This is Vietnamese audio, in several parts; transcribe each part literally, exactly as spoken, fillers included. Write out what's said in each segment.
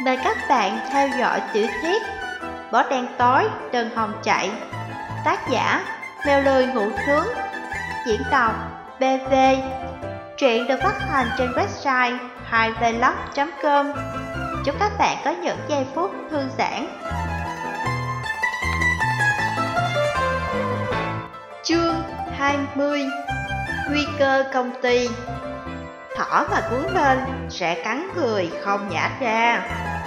Mời các bạn theo dõi tiểu thuyết Bó đen tối Đơn hồng chạy. Tác giả Mèo lười ngủ nướng. Diễn đọc bê vê. Truyện được phát hành trên website hai vlog chấm com. Chúc các bạn có những giây phút thư giãn. Chương hai mươi. Nguy cơ công ty. Thỏ mà cuốn lên sẽ cắn người không nhả ra.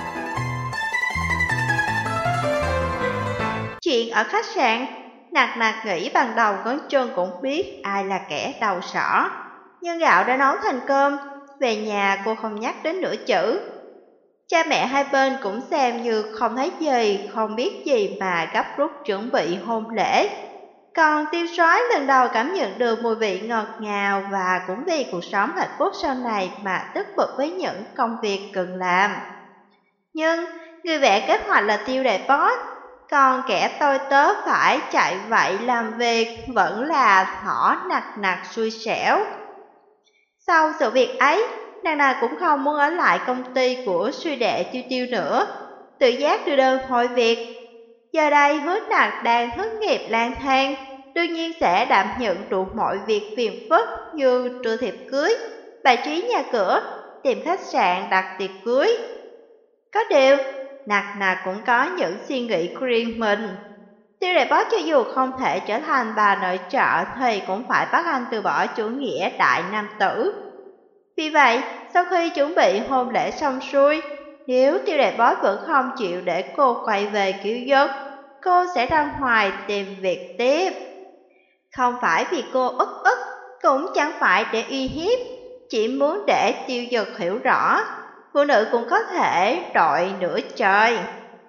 Chuyện ở khách sạn, Nạc Nạc nghĩ ban đầu ngón chân cũng biết ai là kẻ đầu sỏ. Nhưng gạo đã nấu thành cơm, về nhà cô không nhắc đến nửa chữ. Cha mẹ hai bên cũng xem như không thấy gì, không biết gì mà gấp rút chuẩn bị hôn lễ. Còn Tiêu Soái lần đầu cảm nhận được mùi vị ngọt ngào và cũng vì cuộc sống hạnh phúc sau này mà tức bực với những công việc cần làm. Nhưng người vẽ kế hoạch là Tiêu Đại Boss, còn kẻ tôi tớ phải chạy vậy làm việc vẫn là Thỏ Nạc Nạc xui xẻo. Sau sự việc ấy, Nạc Nạc cũng không muốn ở lại công ty của suy đệ Tiêu Tiêu nữa, tự giác đưa đơn thôi việc. Giờ đây Hứa Nạc đang thất nghiệp lang thang, đương nhiên sẽ đảm nhận đủ mọi việc phiền phức như đưa thiệp cưới, bài trí nhà cửa, tìm khách sạn đặt tiệc cưới. Có điều, Nạc Nạc cũng có những suy nghĩ của riêng mình. Tiêu Đại Boss cho dù không thể trở thành bà nội trợ thì cũng phải bắt anh từ bỏ chủ nghĩa đại nam tử. Vì vậy, sau khi chuẩn bị hôn lễ xong xuôi, nếu Tiêu Đại Boss vẫn không chịu để cô quay về cứu giấc, cô sẽ ra ngoài tìm việc tiếp. Không phải vì cô ức ức, cũng chẳng phải để uy hiếp, chỉ muốn để Tiêu Dực hiểu rõ, phụ nữ cũng có thể đội nửa trời.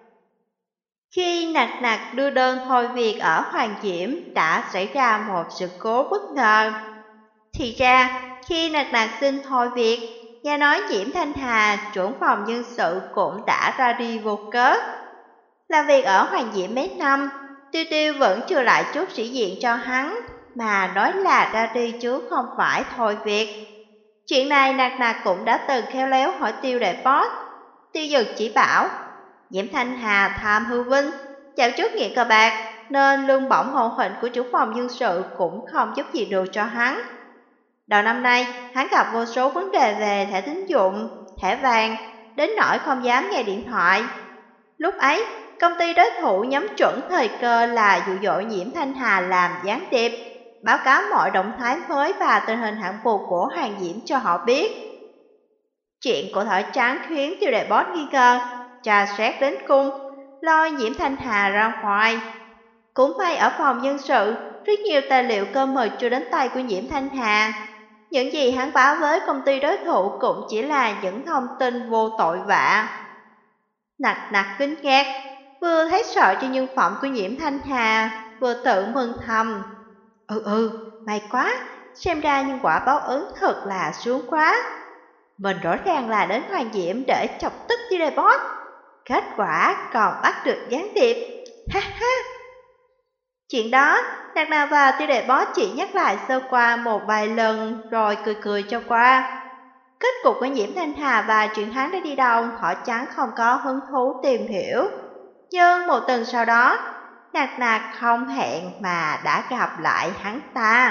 Khi Nạc Nạc đưa đơn thôi việc ở Hoàng Diễm đã xảy ra một sự cố bất ngờ. Thì ra, khi Nạc Nạc xin thôi việc, nghe nói Diễm Thanh Hà, trưởng phòng nhân sự cũng đã ra đi vô cớ. Làm việc ở Hoàng Diễm mấy năm, Tiêu Tiêu vẫn chưa lại chút sĩ diện cho hắn, mà nói là ra đi chứ không phải thôi việc. Chuyện này Nạc Nạc cũng đã từng khéo léo hỏi Tiêu Đại Boss. Tiêu Dực chỉ bảo, Diễm Thanh Hà tham hư vinh, dạo trước nghiện cờ bạc, nên lương bổng hậu hĩnh của trưởng phòng nhân sự cũng không giúp gì được cho hắn. Đầu năm nay, hắn gặp vô số vấn đề về thẻ tín dụng, thẻ vàng, đến nỗi không dám nghe điện thoại. Lúc ấy, công ty đối thủ nhắm chuẩn thời cơ là dụ dỗ Diễm Thanh Hà làm gián điệp, báo cáo mọi động thái mới và tình hình hạng mục của Hoàng Diễm cho họ biết. Chuyện của thỏi trắng khiến Tiêu Đại Boss nghi ngờ, tra xét đến cung, lôi Diễm Thanh Hà ra ngoài. Cũng may ở phòng nhân sự, rất nhiều tài liệu cơ mật chưa đến tay của Diễm Thanh Hà. Những gì hắn báo với công ty đối thủ cũng chỉ là những thông tin vô tội vạ. Nạc Nạc kinh ngạc, vừa thấy sợ cho nhân phẩm của Diễm Thanh Hà, vừa tự mừng thầm. Ừ ừ, may quá, xem ra nhân quả báo ứng thật là sướng quá. Mình rõ ràng là đến Hoàng Diễm để chọc tức Tiêu Đại Boss, kết quả còn bắt được gián điệp, ha ha. Chuyện đó, Nạc Nạc và Tiêu Đại Boss chỉ nhắc lại sơ qua một vài lần rồi cười cười cho qua. Kết cục của Diễm Thanh Hà và chuyện hắn đã đi đâu họ chẳng không có hứng thú tìm hiểu. Nhưng một tuần sau đó, Nạc Nạc không hẹn mà đã gặp lại hắn ta.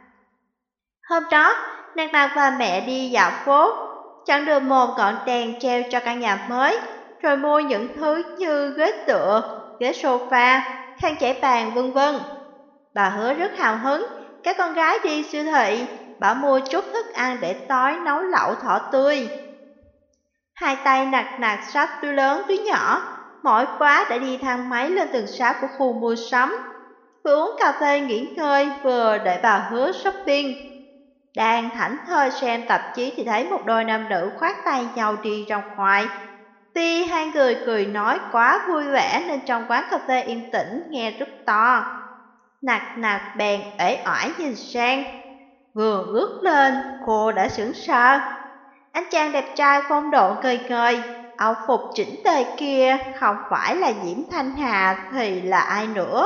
Hôm đó, Nạc Nạc và mẹ đi dạo phố, chọn được một ngọn đèn treo cho căn nhà mới, rồi mua những thứ như ghế tựa, ghế sofa, khăn trải bàn vân vân. Bà Hứa rất hào hứng, các con gái đi siêu thị, bảo mua chút thức ăn để tối nấu lẩu thỏ tươi. Hai tay Nạc Nạc xách túi lớn túi nhỏ, mỏi quá đã đi thang máy lên tầng sáu của khu mua sắm. Vừa uống cà phê nghỉ ngơi, vừa đợi bà Hứa shopping. Đang thảnh thơi xem tạp chí thì thấy một đôi nam nữ khoác tay nhau đi ra ngoài. Tuy hai người cười nói quá vui vẻ nên trong quán cà phê yên tĩnh nghe rất to. Nạc Nạc bèn uể oải nhìn sang. Vừa bước lên, cô đã sững sờ. Anh chàng đẹp trai phong độ cười cười, áo phục chỉnh tề kia không phải là Diễm Thanh Hà thì là ai nữa.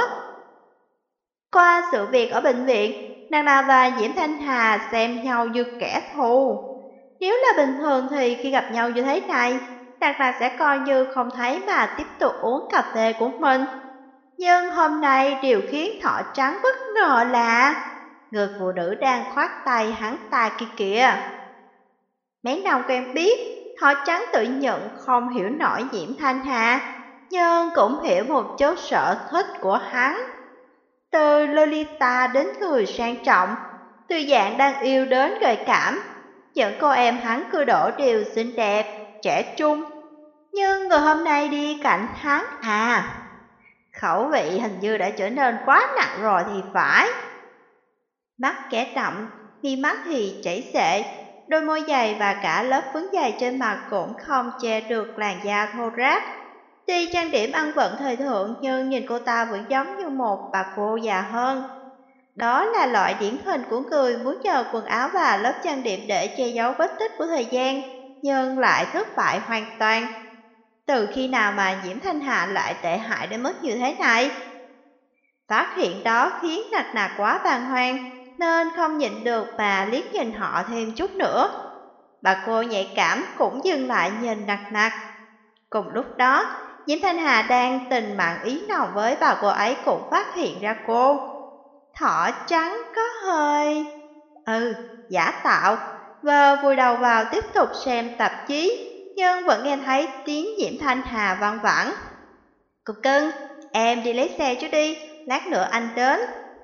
Qua sự việc ở bệnh viện, Nạc Nạc và Diễm Thanh Hà xem nhau như kẻ thù. Nếu là bình thường thì khi gặp nhau như thế này, Nặc Nặc sẽ coi như không thấy mà tiếp tục uống cà phê của mình. Nhưng hôm nay điều khiến Thỏ Trắng bất ngờ là người phụ nữ đang khoác tay hắn ta kia kìa. Mấy năm quen biết, Thỏ Trắng tự nhận không hiểu nổi Diễm Thanh Hà, nhưng cũng hiểu một chút sở thích của hắn. Từ Lolita đến người sang trọng, từ dạng đang yêu đến gợi cảm, những cô em hắn cư đổ đều xinh đẹp, trẻ trung. Nhưng người hôm nay đi cạnh hắn à, khẩu vị hình như đã trở nên quá nặng rồi thì phải. Mắt kẻ đậm, mi mắt thì chảy xệ, đôi môi dày và cả lớp phấn dày trên mặt cũng không che được làn da thô ráp. Tuy trang điểm ăn vận thời thượng nhưng nhìn cô ta vẫn giống như một bà cô già hơn. Đó là loại điển hình của người muốn nhờ quần áo và lớp trang điểm để che giấu vết tích của thời gian, nhưng lại thất bại hoàn toàn. Từ khi nào mà Diễm Thanh Hà lại tệ hại đến mức như thế này? Phát hiện đó khiến Nặc Nặc quá bàng hoàng, nên không nhịn được mà liếc nhìn họ thêm chút nữa. Bà cô nhạy cảm cũng dừng lại nhìn Nặc Nặc. Cùng lúc đó, Diễm Thanh Hà đang tình mạng ý nồng với bà cô ấy cũng phát hiện ra cô. Thỏ Trắng có hơi... Ừ, giả tạo, và vùi đầu vào tiếp tục xem tạp chí, nhưng vẫn nghe thấy tiếng Diễm Thanh Hà văng vẳng. Cục cưng, em đi lấy xe trước đi, lát nữa anh đến.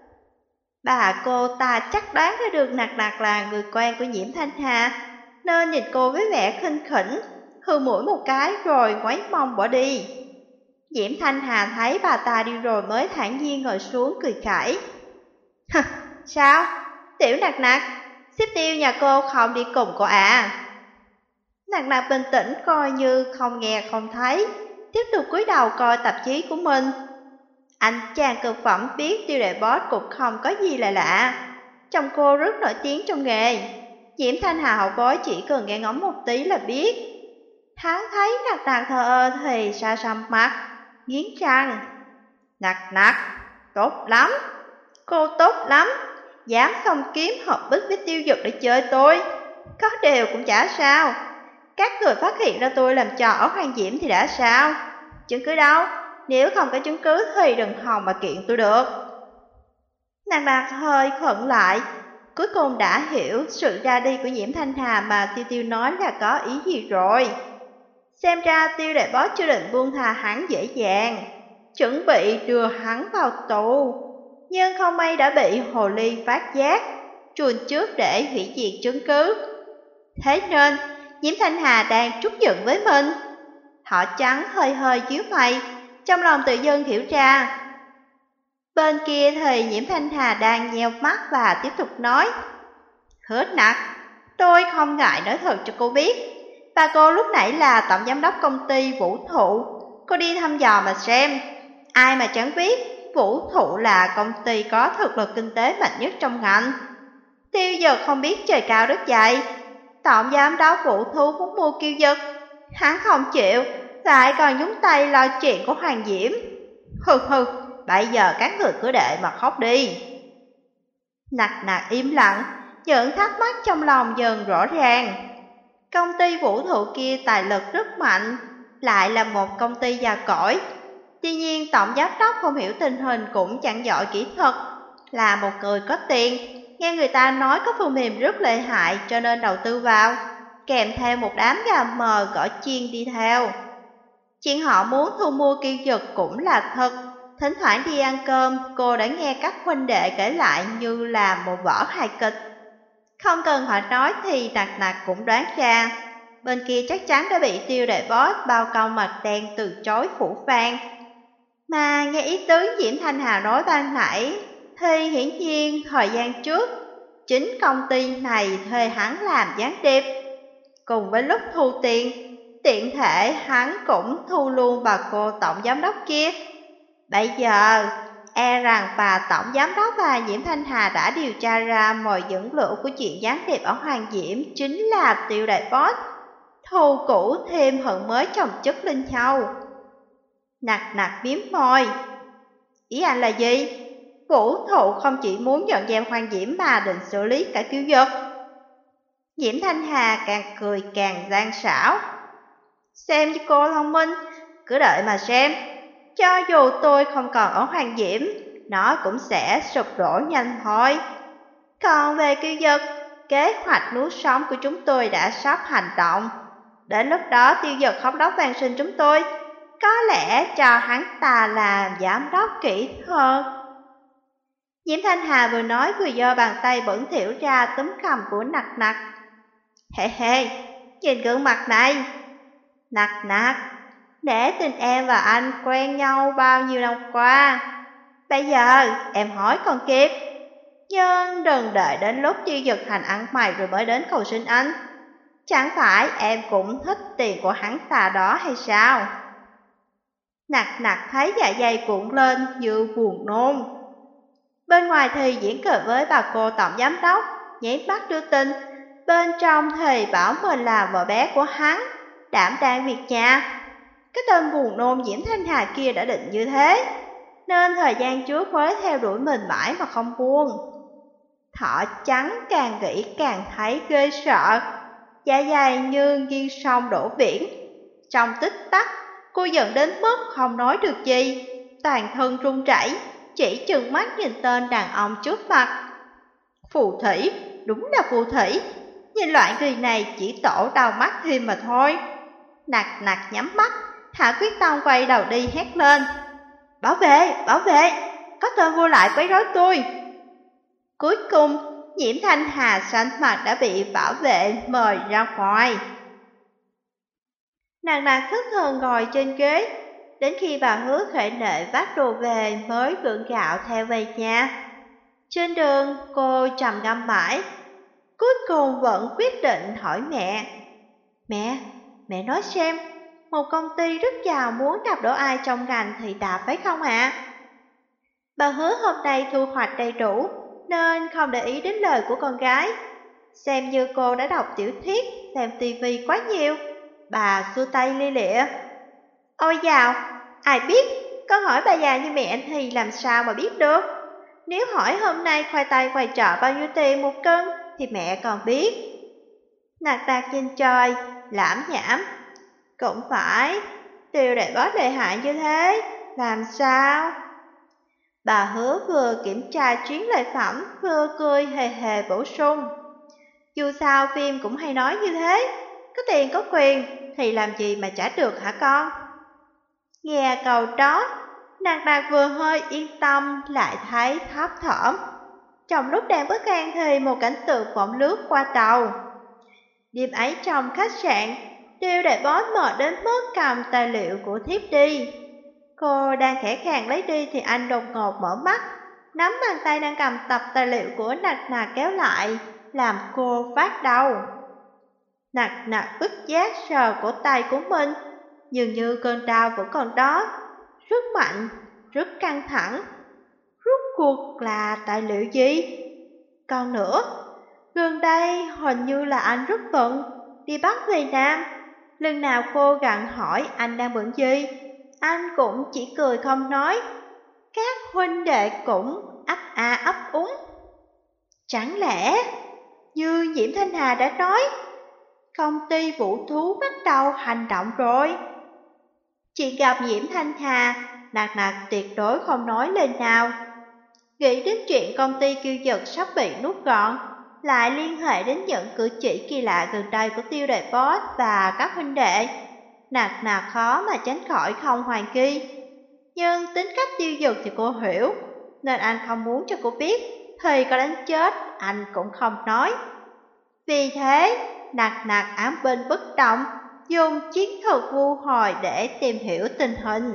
Bà cô ta chắc đoán ra được Nặc Nặc là người quen của Diễm Thanh Hà, nên nhìn cô với vẻ khinh khỉnh, hừ mũi một cái rồi ngoáy mông bỏ đi. Diễm Thanh Hà thấy bà ta đi rồi mới thản nhiên ngồi xuống cười khẩy. Sao? Tiểu Nặc Nặc, xếp tiêu nhà cô không đi cùng cô à? Nặc Nặc bình tĩnh coi như không nghe không thấy, tiếp tục cúi đầu coi tạp chí của mình. Anh chàng cực phẩm biết tiêu đề boss cũng không có gì là lạ. Chồng cô rất nổi tiếng trong nghề. Diễm Thanh Hà hậu bối chỉ cần nghe ngóng một tí là biết. Hắn thấy Nặc Nặc thờ ơ thì sa sầm mặt, nghiến răng. Nặc Nặc, tốt lắm, cô tốt lắm, dám không kiếm hợp bích với tiêu dực để chơi tôi. Có điều cũng chả sao, các người phát hiện ra tôi làm trò ở Hoàng Diễm thì đã sao? Chứng cứ đâu? Nếu không có chứng cứ thì đừng hòng mà kiện tôi được. Nặc Nặc hơi khựng lại, cuối cùng đã hiểu sự ra đi của Diễm Thanh Hà mà Tiêu Tiêu nói là có ý gì rồi. Xem ra Tiêu đại boss chưa định buông tha hắn dễ dàng, chuẩn bị đưa hắn vào tù. Nhưng không may đã bị hồ ly phát giác, chuồn trước để hủy diệt chứng cứ. Thế nên Diễm Thanh Hà đang trút giận với mình. Thỏ Trắng hơi hơi nhíu mày, trong lòng tự dưng hiểu ra. Bên kia thì Diễm Thanh Hà đang nheo mắt và tiếp tục nói. Hứa Nặc, tôi không ngại nói thật cho cô biết. Bà cô lúc nãy là tổng giám đốc công ty Vũ Thụ. Cô đi thăm dò mà xem. Ai mà chẳng biết Vũ Thụ là công ty có thực lực kinh tế mạnh nhất trong ngành. Tiêu Dực không biết trời cao đất dày. Tổng giám đốc Vũ Thụ muốn mua Kiêu Dực, hắn không chịu, lại còn nhúng tay lo chuyện của Hoàng Diễm. Hừ hừ, bây giờ các người cứ để mà khóc đi. Nặc Nặc im lặng, những thắc mắc trong lòng dần rõ ràng. Công ty Vũ Thụ kia tài lực rất mạnh, lại là một công ty già cỗi. Tuy nhiên tổng giám đốc không hiểu tình hình cũng chẳng giỏi kỹ thuật, là một người có tiền. Nghe người ta nói có phần mềm rất lợi hại cho nên đầu tư vào, kèm theo một đám gà mờ gõ chiên đi theo. Chuyện họ muốn thu mua Kiêu Dực cũng là thật. Thỉnh thoảng đi ăn cơm, cô đã nghe các huynh đệ kể lại như là một vở hài kịch. Không cần họ nói thì Nặc Nặc cũng đoán ra. Bên kia chắc chắn đã bị Tiêu đại boss bao công mặt đen từ chối phủ phàng. Mà nghe ý tứ Diễm Thanh Hà nói ban nãy thì hiển nhiên thời gian trước chính công ty này thuê hắn làm gián điệp. Cùng với lúc thu tiền, tiện thể hắn cũng thu luôn bà cô tổng giám đốc kia. Bây giờ e rằng bà tổng giám đốc và Diễm Thanh Hà đã điều tra ra mọi dẫn lửa của chuyện gián điệp ở Hoàng Diễm chính là Tiêu đại boss. Thù cũ thêm hận mới chồng chất lên nhau. Nặc Nặc miếm môi. Ý anh là gì? Vũ Thụ không chỉ muốn dọn dẹp Hoàng Diễm mà định xử lý cả Kiêu Dực. Diễm Thanh Hà càng cười càng gian xảo. Xem như cô thông minh, cứ đợi mà xem. Cho dù tôi không còn ở Hoàng Diễm, nó cũng sẽ sụp đổ nhanh thôi. Còn về Kiêu Dực, kế hoạch nuốt sống của chúng tôi đã sắp hành động. Đến lúc đó Tiêu Dực không đốc van xin chúng tôi, có lẽ cho hắn ta làm giám đốc kỹ hơn. Diễm Thanh Hà vừa nói vừa giơ bàn tay bẩn thỉu ra túm cầm của Nặc Nặc. Hê hê, nhìn gương mặt này. Nặc Nặc, để tình em và anh quen nhau bao nhiêu năm qua. Bây giờ em hỏi còn kịp. Nhưng đừng đợi đến lúc Tiêu Dực thành ăn mày rồi mới đến cầu xin anh. Chẳng phải em cũng thích tiền của hắn ta đó hay sao? Nặc Nặc thấy dạ dày cuộn lên như buồn nôn. Bên ngoài thì diễn cờ với bà cô tổng giám đốc, nháy mắt đưa tin. Bên trong thì bảo mình là vợ bé của hắn, đảm đang việc nhà. Cái tên buồn nôn Diễm Thanh Hà kia đã định như thế, nên thời gian trước mới theo đuổi mình mãi mà không buông. Thỏ trắng càng nghĩ càng thấy ghê sợ, dạ dày như nghiêng sông đổ biển. Trong tích tắc, cô giận đến mức không nói được gì, toàn thân run rẩy, chỉ chừng mắt nhìn tên đàn ông trước mặt. Phù thủy, đúng là phù thủy, nhìn loại người này chỉ tổ đau mắt thêm mà thôi. Nặc Nặc nhắm mắt, Hạ quyết tâm quay đầu đi hét lên. Bảo vệ, bảo vệ, có tên vô lại quấy rối tôi. Cuối cùng, Diễm Thanh Hà xanh mặt đã bị bảo vệ mời ra ngoài. Nàng nàng thất thần ngồi trên ghế, đến khi bà Hứa Khệ Nệ vác đồ về mới gượng gạo theo về nhà. Trên đường cô trầm ngâm mãi, cuối cùng vẫn quyết định hỏi mẹ. Mẹ, mẹ nói xem, một công ty rất giàu muốn đạp đổ ai trong ngành thì đạp phải không ạ? À? Bà Hứa hôm nay thu hoạch đầy đủ nên không để ý đến lời của con gái. Xem như cô đã đọc tiểu thuyết, xem tivi quá nhiều. Bà xua tay lia lịa. Ôi dào, ai biết, con hỏi bà già như mẹ thì làm sao mà biết được. Nếu hỏi hôm nay khoai tây ngoài chợ bao nhiêu tiền một cân thì mẹ còn biết. Nặc Nặc trên trời, lãm nhảm. Cũng phải, Tiêu đại bót lợi hại như thế, làm sao? Bà Hứa vừa kiểm tra chuyến lợi phẩm, vừa cười hề hề bổ sung. Dù sao phim cũng hay nói như thế, có tiền có quyền thì làm gì mà trả được hả con? Nghe câu đó, Nặc Nặc vừa hơi yên tâm lại thấy thấp thỏm. Trong lúc đang bất an thì một cảnh tượng bỗng lướt qua đầu. Đêm ấy trong khách sạn, Tiêu đại bót mệt đến mức cầm tài liệu của thiếp đi. Cô đang khẽ khàng lấy đi thì anh đột ngột mở mắt, nắm bàn tay đang cầm tập tài liệu của Nặc Nặc kéo lại, làm cô phát đau. Nặc Nặc bất giác sờ cổ tay của mình, dường như cơn đau vẫn còn đó, rất mạnh, rất căng thẳng. Rốt cuộc là tài liệu gì? Còn nữa, gần đây hình như là anh rất bận, đi Bắc về Nam. Lần nào cô gặng hỏi anh đang bận gì, anh cũng chỉ cười không nói. Các huynh đệ cũng ấp a ấp úng. Chẳng lẽ, như Diễm Thanh Hà đã nói, công ty Vũ Thú bắt đầu hành động rồi. Chị gặp Diễm Thanh Hà, Nặc Nặc tuyệt đối không nói lời nào. Nghĩ đến chuyện công ty Kiêu Dực sắp bị nuốt gọn, lại liên hệ đến những cử chỉ kỳ lạ gần đây của Tiêu đại bót và các huynh đệ. Nặc Nặc khó mà tránh khỏi không hoàn nghi. Nhưng tính cách Tiêu Dực thì cô hiểu, nên anh không muốn cho cô biết, thì có đánh chết anh cũng không nói. Vì thế, Nặc Nặc ám binh bất động, dùng chiến thuật vu hồi để tìm hiểu tình hình.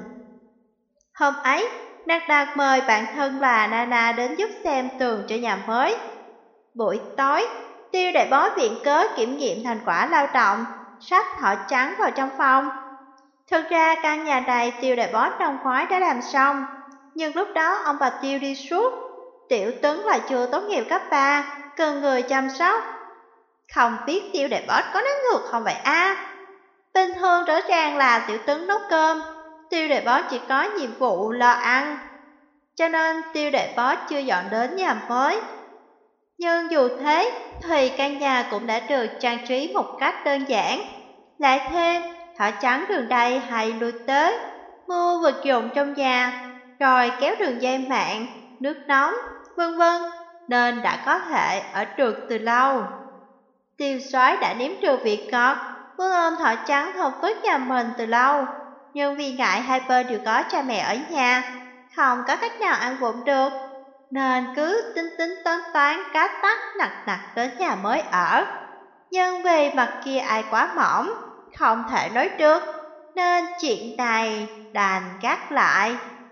Hôm ấy, Nặc Nặc mời bạn thân là Nana đến giúp xem tường cho nhà mới. Buổi tối, Tiêu đại bót viện cớ kiểm nghiệm thành quả lao động, xách thỏ trắng vào trong phòng. Thực ra căn nhà này Tiêu đại bót năm ngoái đã làm xong, nhưng lúc đó ông bà Tiêu đi suốt, Tiểu Tấn lại chưa tốt nghiệp cấp ba, cần người chăm sóc. Không biết Tiêu đại bót có nói ngược không vậy a? À? Bình thường rõ ràng là Tiểu Tấn nấu cơm, Tiêu đại bót chỉ có nhiệm vụ lo ăn, cho nên Tiêu đại bót chưa dọn đến nhà mới. Nhưng dù thế thì căn nhà cũng đã được trang trí một cách đơn giản, lại thêm thỏ trắng đường đây hay lui tới, mua vật dụng trong nhà, rồi kéo đường dây mạng, nước nóng, vân vân, nên đã có thể ở được từ lâu. Tiêu Soái đã nếm được vị ngọt, muốn ôm thỏ trắng thơm phức nhà mình từ lâu, nhưng vì ngại hai bên đều có cha mẹ ở nhà, không có cách nào ăn vụng được, nên cứ tính tính toán toán cá tắc nặc nặc đến nhà mới ở. Nhưng vì mặt kia ai quá mỏng, không thể nói được, nên chuyện này đành gác lại.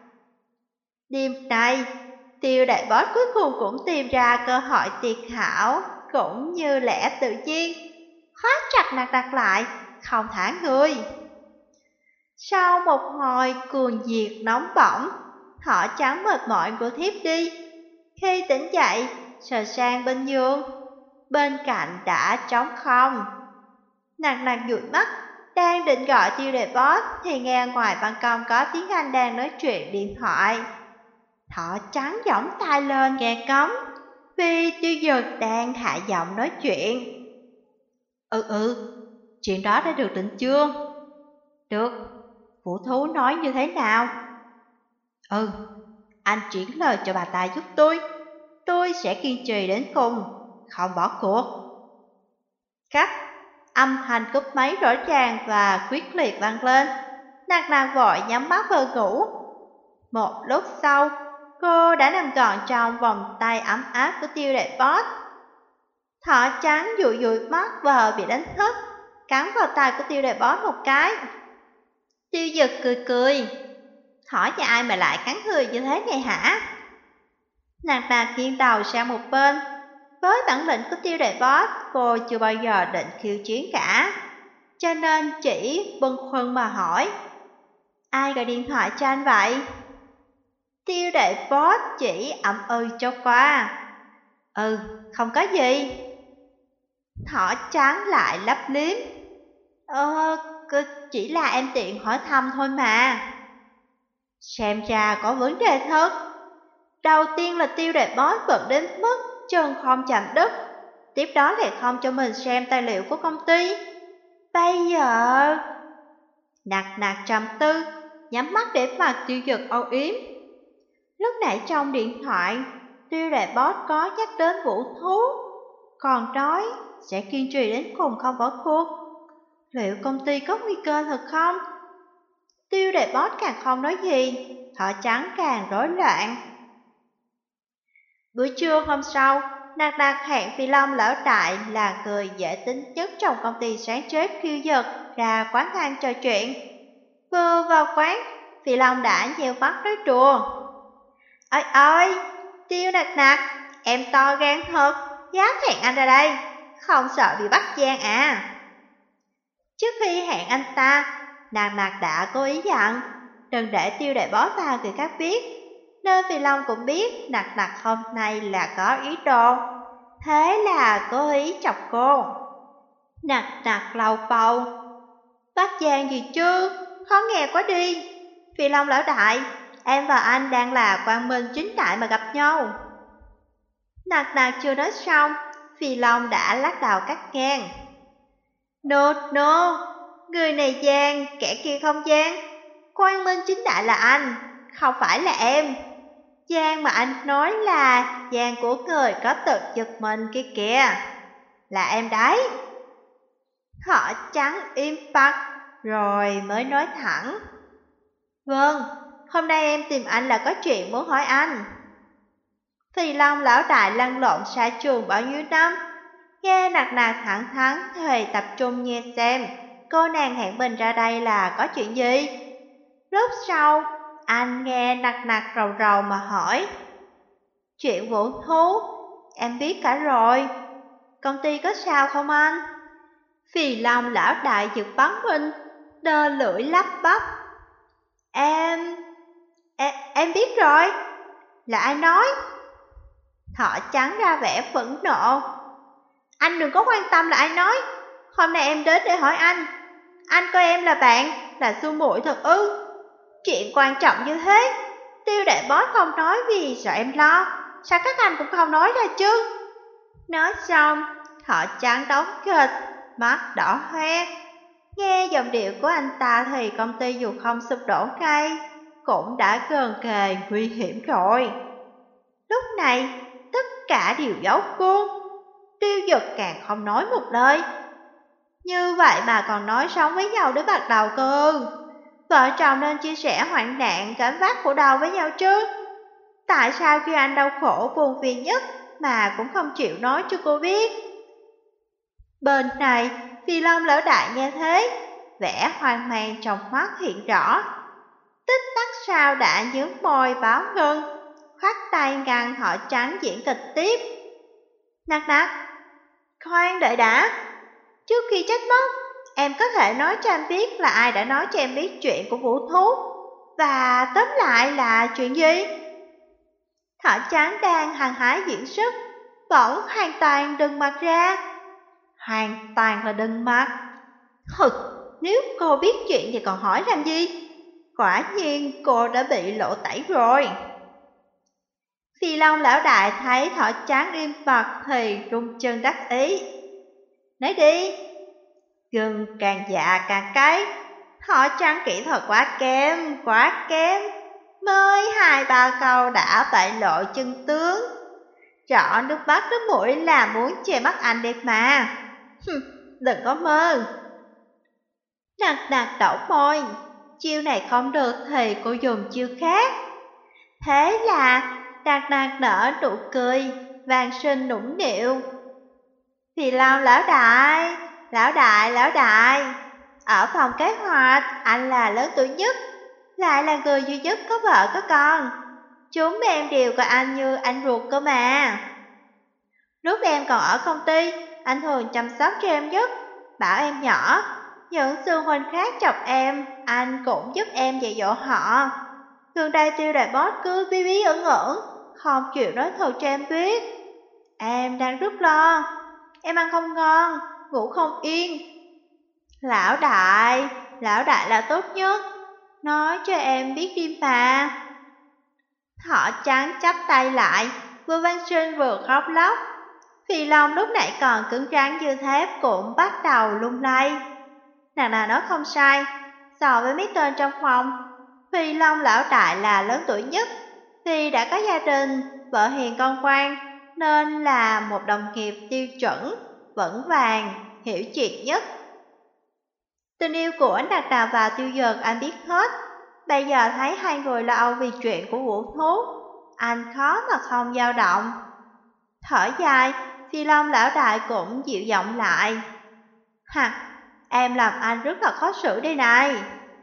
Đêm nay, Tiêu Đại Boss cuối cùng cũng tìm ra cơ hội tuyệt hảo, cũng như lẽ tự nhiên, khóa chặt nặc nặc lại, không thả người. Sau một hồi cuồng nhiệt nóng bỏng, thỏ trắng mệt mỏi của thiếp đi. Khi tỉnh dậy, sờ sang bên giường, bên cạnh đã trống không. Nặc nặc dụi mắt, đang định gọi Tiêu Đại Boss thì nghe ngoài ban công có tiếng Anh đang nói chuyện điện thoại. Thỏ trắng giỏng tai lên nghe cấm, vì Tiêu Dực đang hạ giọng nói chuyện. Ừ ừ, chuyện đó đã được định chưa? Được, Vũ Thú nói như thế nào? Ừ, anh chuyển lời cho bà ta giúp tôi. Tôi sẽ kiên trì đến cùng, không bỏ cuộc. Cắt, âm thanh cúp máy rõ ràng và quyết liệt vang lên. Nặc nặc vội nhắm mắt vờ ngủ. Một lúc sau, cô đã nằm gọn trong vòng tay ấm áp của Tiêu Đại Boss. Thỏ trắng dụi dụi mắt vờ bị đánh thức, cắn vào tay của Tiêu Đại Boss một cái. Tiêu Dực cười cười. Thỏ nhà ai mà lại cắn người như thế này hả? Nặc nặc nghiêng đầu sang một bên. Với bản lĩnh của Tiêu Đại Boss, cô chưa bao giờ định khiêu chiến cả, cho nên chỉ bâng khuâng mà hỏi. Ai gọi điện thoại cho anh vậy? Tiêu Đại Boss chỉ ậm ừ cho qua. Ừ, không có gì. Thỏ trắng lại lấp liếm. Ờ, chỉ là em tiện hỏi thăm thôi mà. Xem ra có vấn đề thật. Đầu tiên là Tiêu Đại Boss bận đến mức chân không chạm đất, tiếp đó lại không cho mình xem tài liệu của công ty. Bây giờ... Nặc nặc trầm tư, nhắm mắt để mặt Tiêu Dực âu yếm. Lúc nãy trong điện thoại, Tiêu Đại Boss có nhắc đến Vũ Thú, còn nói sẽ kiên trì đến cùng không bỏ cuộc. Liệu công ty có nguy cơ thật không? Tiêu Đại Boss càng không nói gì, thỏ trắng càng rối loạn. Buổi trưa hôm sau, nặc nặc hẹn Phi Long lão đại là người dễ tính nhất trong công ty sáng chế khiêu dật ra quán ăn trò chuyện. Vừa vào quán, Phi Long đã nheo mắt nói đùa. Ôi ôi, Tiêu nặc nặc, em to gan thật, dám hẹn anh ra đây, không sợ bị bắt gian à? Trước khi hẹn anh ta, nặc nặc đã cố ý dặn, đừng để Tiêu Đại Boss vào người khác biết. Nên Phi Long cũng biết nặc nặc hôm nay là có ý đồ, thế là cố ý chọc cô. Nặc nặc lầu bầu. Bắt gian gì chứ, khó nghe quá đi. Phi Long lão đại, em và anh đang là quang minh chính đại mà gặp nhau. Nặc nặc chưa nói xong, Phi Long đã lắc đầu cắt ngang. No, no, người này gian, kẻ kia không gian. Quang minh chính đại là anh, không phải là em. Gian mà anh nói là gian của người có tự giật mình kia kìa, là em đấy. Thỏ trắng im bặt rồi mới nói thẳng. Vâng, hôm nay em tìm anh là có chuyện muốn hỏi anh. Phi Long lão đại lăn lộn xa trường bao nhiêu năm, nghe nặc nặc thẳng thắn thì tập trung nghe xem cô nàng hẹn mình ra đây là có chuyện gì. Lúc sau, anh nghe nặc nặc rầu rầu mà hỏi. Chuyện Vũ Thú, em biết cả rồi. Công ty có sao không anh? Phi Long lão đại giật bắn mình, đơ lưỡi lắp bắp. Em... em... em biết rồi. Là ai nói? Thỏ trắng ra vẻ phẫn nộ. Anh đừng có quan tâm là ai nói. Hôm nay em đến để hỏi anh. Anh coi em là bạn, là xu muội thật ư? Chuyện quan trọng như thế, Tiêu Đại Boss không nói vì sợ em lo. Sao các anh cũng không nói ra chứ? Nói xong, thỏ trắng đóng kịch, mắt đỏ hoe. Nghe giọng điệu của anh ta thì công ty dù không sụp đổ ngay, cũng đã gần kề nguy hiểm rồi. Lúc này, tất cả đều giấu cuốn. Tiêu Dực càng không nói một lời. Như vậy mà còn nói sống với nhau đến bắt đầu cơ. Vợ chồng nên chia sẻ hoạn nạn gánh vác khổ đau với nhau chứ. Tại sao khi anh đau khổ buồn phiền nhất mà cũng không chịu nói cho cô biết? Bên này, Phi Long lão đại nghe thế, vẻ hoang mang trong mắt hiện rõ. Tích tắc sau đã nhướng môi báo ngưng, khoát tay ngăn họ trắng diễn kịch tiếp. Nặc nặc, khoan đợi đã. Trước khi trách móc, em có thể nói cho anh biết là ai đã nói cho em biết chuyện của Vũ Thú, và tóm lại là chuyện gì? Thỏ trắng đang hăng hái diễn xuất, bỗng hoàn toàn đừng mặt ra. Hoàn toàn là đừng mặt. Hực, nếu cô biết chuyện thì còn hỏi làm gì? Quả nhiên cô đã bị lộ tẩy rồi. Phi Long lão đại thấy thỏ trắng im bặt thì rung chân đắc ý. Nói đi. Gừng càng dạ càng cay. Thỏ trắng kỹ thuật quá kém, quá kém. Mới hai ba câu đã bại lộ chân tướng. Rõ nước mắt nước mũi là muốn che mắt anh đẹp mà. Hừm, đừng có mơ. Nặc nặc đổ môi. Chiêu này không được thì cô dùng chiêu khác. Thế là nặc nặc nở nụ cười, vang sinh nũng nịu. Thì Long lão đại, lão đại, lão đại. Ở phòng kế hoạch, anh là lớn tuổi nhất, lại là người duy nhất có vợ có con. Chúng em đều coi anh như anh ruột cơ mà. Lúc em còn ở công ty, anh thường chăm sóc cho em nhất, bảo em nhỏ. Những sư huynh khác chọc em, anh cũng giúp em dạy dỗ họ. Gần đây Tiêu đại boss cứ bí bí ẩn ẩn, không chịu nói thật cho em biết. Em đang rất lo, em ăn không ngon, ngủ không yên. Lão đại, lão đại là tốt nhất, nói cho em biết đi mà. Thỏ trắng chắp tay lại, vừa văn sinh vừa khóc lóc. Phi Long lúc nãy còn cứng rắn như thép cũng bắt đầu lung lay. Nàng nào nói không sai, so với mấy tên trong phòng, Phi Long lão đại là lớn tuổi nhất, thì đã có gia đình, vợ hiền con ngoan, nên là một đồng nghiệp tiêu chuẩn, vững vàng, hiểu chuyện nhất. Tình yêu của Nặc Nặc và Tiêu Dực anh biết hết, bây giờ thấy hai người lo âu vì chuyện của Vũ Thú, anh khó mà không dao động. Thở dài, Phi Long lão đại cũng dịu giọng lại. Hả, em làm anh rất là khó xử đây này.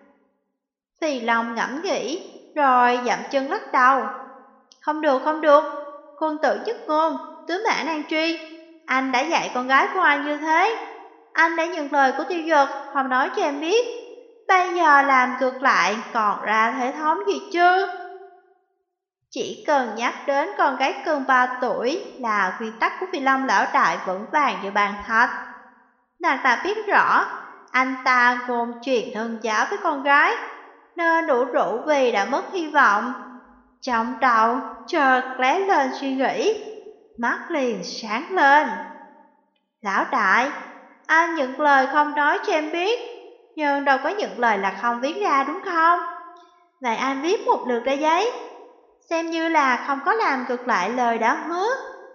Phi Long ngẫm nghĩ, rồi dậm chân lắc đầu. Không được, không được, quân tử nhất ngôn, tứ mã nan truy. Anh đã dạy con gái của anh như thế. Anh đã nhận lời của Tiêu Dực, không nói cho em biết. Bây giờ làm ngược lại, còn ra thể thống gì chứ? Chỉ cần nhắc đến con gái cưng ba tuổi là quy tắc của Phi Long lão đại vững vàng như bàn thạch. Nàng ta biết rõ, anh ta gồm chuyện thân giáo với con gái, nên đủ rũ vì đã mất hy vọng. Trong đầu chợt lóe lên suy nghĩ, mắt liền sáng lên. Lão đại, anh nhận lời không nói cho em biết, nhưng đâu có nhận lời là không viết ra đúng không? Vậy anh viết một lượt ra giấy, xem như là không có làm ngược lại lời đã hứa.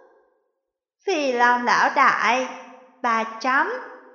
Phi Long lão đại, ba chấm.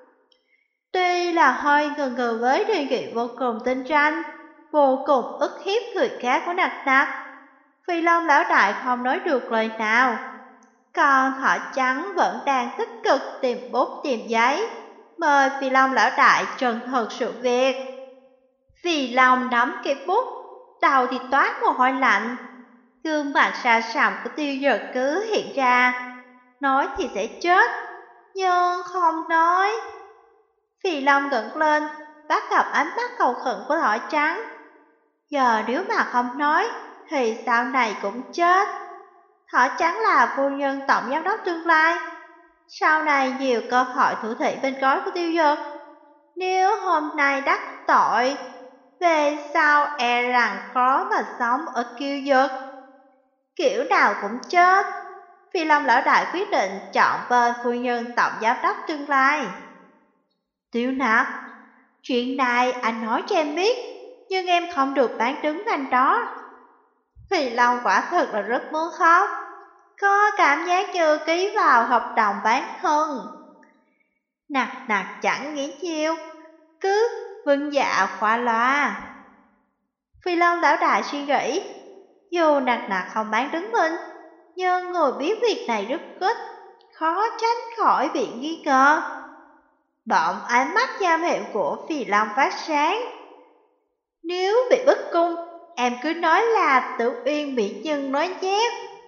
Tuy là hơi ngờ ngờ với đề nghị vô cùng tinh ranh, vô cùng ức hiếp người khác của Nặc Nặc, Phi Long lão đại không nói được lời nào. Còn Thỏ trắng vẫn đang tích cực tìm bút tìm giấy, mời Phi Long lão đại trần thuật sự việc. Phi Long nắm cây bút, đầu thì toát mồ hôi lạnh, gương mặt xa sầm của Tiêu Dực cứ hiện ra. Nói thì sẽ chết, nhưng không nói. Phi Long ngẩng lên, bắt gặp ánh mắt cầu khẩn của Thỏ trắng. Giờ nếu mà không nói, thì sau này cũng chết. Thỏ trắng là phu nhân tổng giám đốc tương lai, sau này nhiều cơ hội thủ thị bên gối của Tiêu Dực. Nếu hôm nay đắc tội, về sau e rằng khó mà sống ở Kiêu Dực. Kiểu nào cũng chết. Phi Long lão đại quyết định chọn bên phu nhân tổng giám đốc tương lai. Tiêu Nặc, Chuyện này anh nói cho em biết, nhưng em không được bán đứng anh đó. Phi Long quả thật là rất muốn khóc, có cảm giác như ký vào hợp đồng bán thân. Nặc nặc chẳng nghĩ nhiều, cứ vâng dạ qua loa. Phi Long lão đại suy nghĩ, dù nặc nặc không bán đứng mình, nhưng người biết việc này rất ít, khó tránh khỏi bị nghi ngờ. Bọn ánh mắt nham hiểm của Phi Long phát sáng. Nếu bị bức cung, em cứ nói là Tử Uyên bị nhân nói nhé.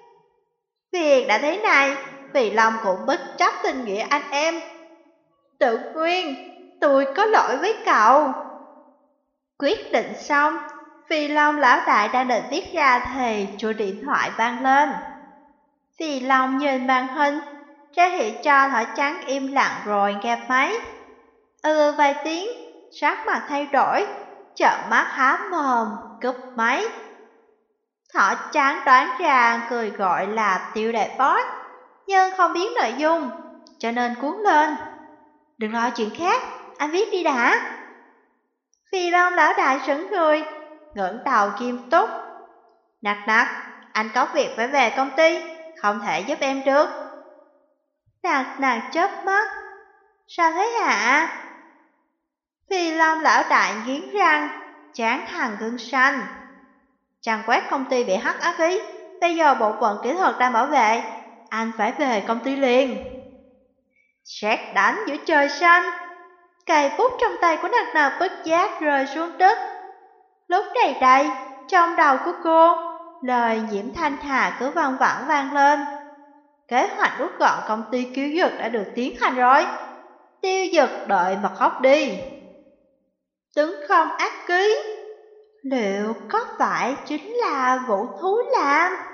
Việc đã thế này, Phi Long cũng bất chấp tình nghĩa anh em. Tử Uyên, tôi có lỗi với cậu. Quyết định xong, Phi Long lão đại đang định viết ra thì chuông điện thoại vang lên. Phi Long nhìn màn hình, ra hiệu cho thỏ trắng im lặng rồi nghe máy. Ừ vài tiếng, sắc mặt thay đổi, trợn mắt há mồm, cúp máy. Thỏ trắng đoán ra người gọi là tiêu đại boss, nhưng không biết nội dung, cho nên cuốn lên. Đừng lo chuyện khác, anh viết đi đã. Phi Long lão đại sững người, ngẩng đầu nghiêm túc. Nặc nặc, anh có việc phải về công ty, không thể giúp em được. Nặc nặc chớp mắt. Sao thế hả? Phi Long lão đại nghiến răng, trán hằn gân xanh. Trang web công ty bị hack ác ý, bây giờ bộ phận kỹ thuật đang bảo vệ, anh phải về công ty liền. Sét đánh giữa trời xanh, cây bút trong tay của nặc nặc bất giác rơi xuống đất. Lúc này đây, trong đầu của cô, lời Nhiễm Thanh Hà cứ văng vẳng vang lên. Kế hoạch rút gọn công ty Kiêu Dực đã được tiến hành rồi. Tiêu Dực đợi mà khóc đi. Tướng không ác ký, liệu có phải chính là Vũ Thú làm?